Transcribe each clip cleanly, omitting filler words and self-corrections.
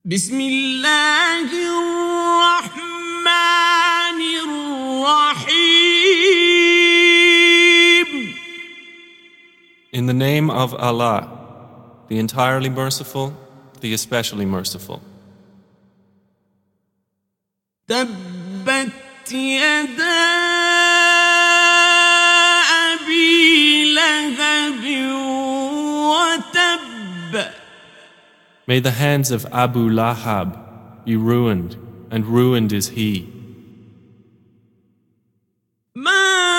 بسم الله الرحمن الرحيم. In the name of Allah, the entirely merciful, the especially merciful. تبت يدا أبي لهب وتب. May the hands of Abu Lahab be ruined, and ruined is he. ما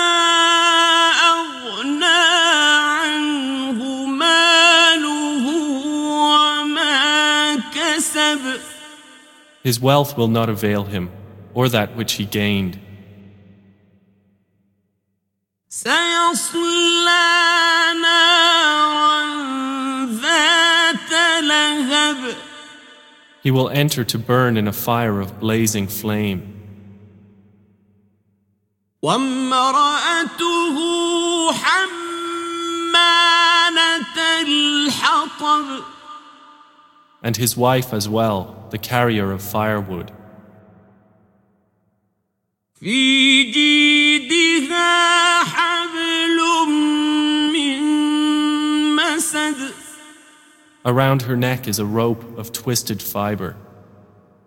أغنى عنه ماله وما كسب. His wealth will not avail him, or that which he gained. سيصلى نارا ذات لهب. He will enter to burn in a fire of blazing flame. وامرأته حمالة الحطب. And his wife as well, the carrier of firewood. في جيدها حبل من مسد. Around her neck is a rope of twisted fiber.